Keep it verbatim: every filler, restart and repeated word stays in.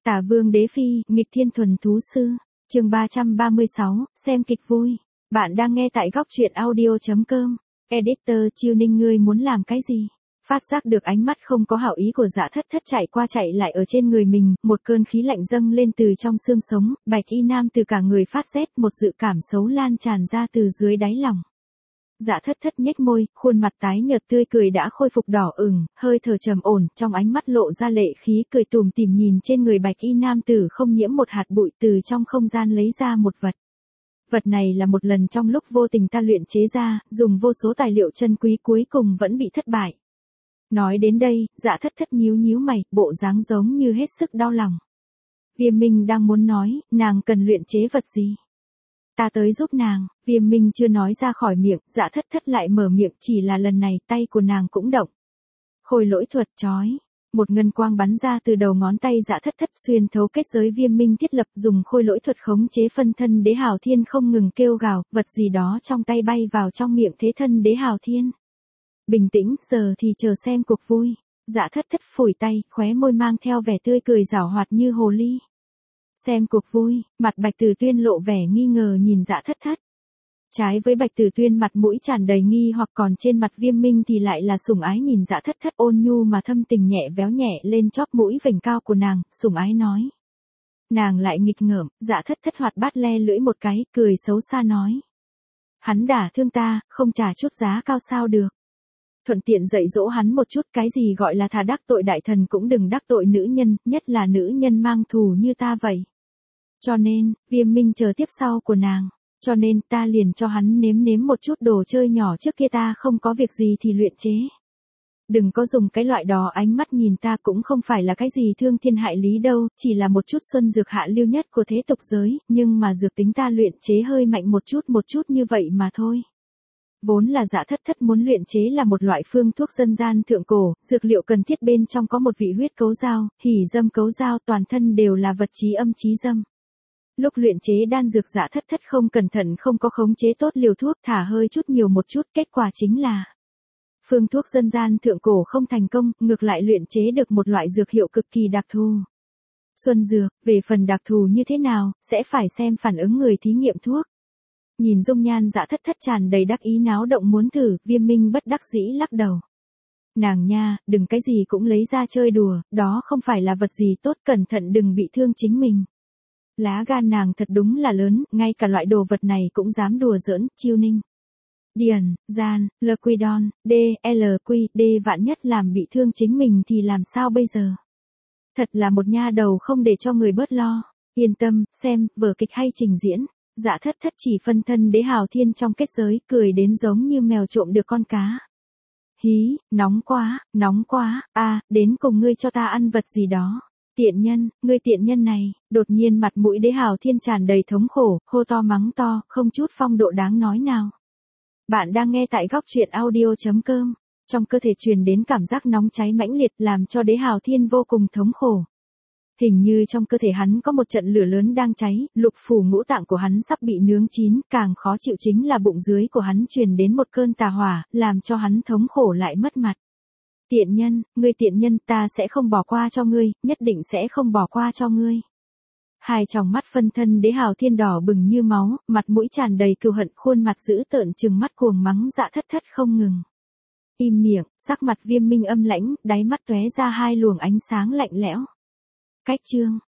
Tả Vương Đế Phi, nghịch thiên thuần thú sư. Chương ba trăm ba mươi sáu, xem kịch vui. Bạn đang nghe tại góc truyện audio chấm com. Editor Chiêu Ninh, ngươi muốn làm cái gì? Phát giác được ánh mắt không có hảo ý của Dạ Thất Thất chạy qua chạy lại ở trên người mình, một cơn khí lạnh dâng lên từ trong xương sống, Bạch Y Nam từ cả người phát rét, một dự cảm xấu lan tràn ra từ dưới đáy lòng. Dạ Thất Thất nhếch môi, khuôn mặt tái nhợt tươi cười đã khôi phục đỏ ửng, hơi thở trầm ổn, trong ánh mắt lộ ra lệ khí, cười tủm tỉm nhìn trên người Bạch Y Nam tử không nhiễm một hạt bụi, từ trong không gian lấy ra một vật. Vật này là một lần trong lúc vô tình ta luyện chế ra, dùng vô số tài liệu chân quý cuối cùng vẫn bị thất bại. Nói đến đây, Dạ Thất Thất nhíu nhíu mày, bộ dáng giống như hết sức đau lòng. Viêm Minh đang muốn nói, nàng cần luyện chế vật gì? Ta tới giúp nàng. Viêm Minh chưa nói ra khỏi miệng, Dạ Thất Thất lại mở miệng, chỉ là lần này tay của nàng cũng động. Khôi lỗi thuật chói. Một ngân quang bắn ra từ đầu ngón tay Dạ Thất Thất, xuyên thấu kết giới Viêm Minh thiết lập, dùng khôi lỗi thuật khống chế phân thân Đế Hào Thiên không ngừng kêu gào, vật gì đó trong tay bay vào trong miệng thế thân Đế Hào Thiên. Bình tĩnh, giờ thì chờ xem cuộc vui. Dạ Thất Thất phủi tay, khóe môi mang theo vẻ tươi cười giảo hoạt như hồ ly. Xem cuộc vui, mặt Bạch Tử Tuyên lộ vẻ nghi ngờ nhìn Dạ Thất Thất. Trái với Bạch Tử Tuyên mặt mũi tràn đầy nghi hoặc, còn trên mặt Viêm Minh thì lại là sủng ái nhìn Dạ Thất Thất, ôn nhu mà thâm tình nhẹ véo nhẹ lên chóp mũi vành cao của nàng, sủng ái nói. Nàng lại nghịch ngợm, Dạ Thất Thất hoạt bát le lưỡi một cái, cười xấu xa nói. Hắn đả thương ta, không trả chút giá cao sao được. Thuận tiện dạy dỗ hắn một chút, cái gì gọi là thà đắc tội đại thần cũng đừng đắc tội nữ nhân, nhất là nữ nhân mang thù như ta vậy. Cho nên, Viêm Minh chờ tiếp sau của nàng. Cho nên ta liền cho hắn nếm nếm một chút đồ chơi nhỏ trước kia ta không có việc gì thì luyện chế. Đừng có dùng cái loại đó ánh mắt nhìn ta, cũng không phải là cái gì thương thiên hại lý đâu, chỉ là một chút xuân dược hạ lưu nhất của thế tục giới, nhưng mà dược tính ta luyện chế hơi mạnh một chút một chút như vậy mà thôi. Vốn là Dạ Thất Thất muốn luyện chế là một loại phương thuốc dân gian thượng cổ, dược liệu cần thiết bên trong có một vị huyết cấu dao, hỉ dâm cấu dao, toàn thân đều là vật chí âm chí dâm. Lúc luyện chế đan dược Dạ Thất Thất không cẩn thận không có khống chế tốt liều thuốc, thả hơi chút nhiều một chút, kết quả chính là phương thuốc dân gian thượng cổ không thành công, ngược lại luyện chế được một loại dược hiệu cực kỳ đặc thù. Xuân dược, về phần đặc thù như thế nào, sẽ phải xem phản ứng người thí nghiệm thuốc. Nhìn dung nhan Dạ Thất Thất tràn đầy đắc ý náo động muốn thử, Viêm Minh bất đắc dĩ lắc đầu. Nàng nha, đừng cái gì cũng lấy ra chơi đùa, đó không phải là vật gì tốt, cẩn thận đừng bị thương chính mình. Lá gan nàng thật đúng là lớn, ngay cả loại đồ vật này cũng dám đùa giỡn. Chiêu Ninh. Điền, gian, Lquidon, D, L, Q, D, vạn nhất làm bị thương chính mình thì làm sao bây giờ? Thật là một nha đầu không để cho người bớt lo. Yên tâm, xem, vở kịch hay trình diễn. Dạ Thất Thất chỉ phân thân Đế Hào Thiên trong kết giới, cười đến giống như mèo trộm được con cá. Hí, nóng quá, nóng quá, a, à, đến cùng ngươi cho ta ăn vật gì đó. Tiện nhân, ngươi tiện nhân này. Đột nhiên mặt mũi Đế Hào Thiên tràn đầy thống khổ, hô to mắng to, không chút phong độ đáng nói nào. Bạn đang nghe tại góc truyện audio chấm com. Trong cơ thể truyền đến cảm giác nóng cháy mãnh liệt, làm cho Đế Hào Thiên vô cùng thống khổ. Hình như trong cơ thể hắn có một trận lửa lớn đang cháy, lục phủ ngũ tạng của hắn sắp bị nướng chín, càng khó chịu chính là bụng dưới của hắn truyền đến một cơn tà hỏa, làm cho hắn thống khổ lại mất mặt. Tiện nhân, ngươi tiện nhân, ta sẽ không bỏ qua cho ngươi, nhất định sẽ không bỏ qua cho ngươi. Hai tròng mắt phân thân Đế Hào Thiên đỏ bừng như máu, mặt mũi tràn đầy cừu hận, khuôn mặt dữ tợn trừng mắt cuồng mắng Dạ Thất Thất không ngừng. Im miệng, sắc mặt Viêm Minh âm lãnh, đáy mắt tóe ra hai luồng ánh sáng lạnh lẽo. Cách chương,